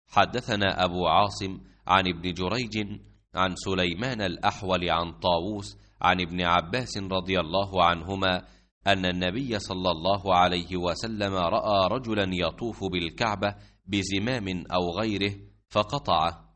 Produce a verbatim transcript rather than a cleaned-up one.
حدثنا أبو عاصم عن ابن جريج عن سليمان الأحول عن طاووس عن ابن عباس رضي الله عنهما أن النبي صلى الله عليه وسلم رأى رجلا يطوف بالكعبة بزمام أو غيره فقطعه،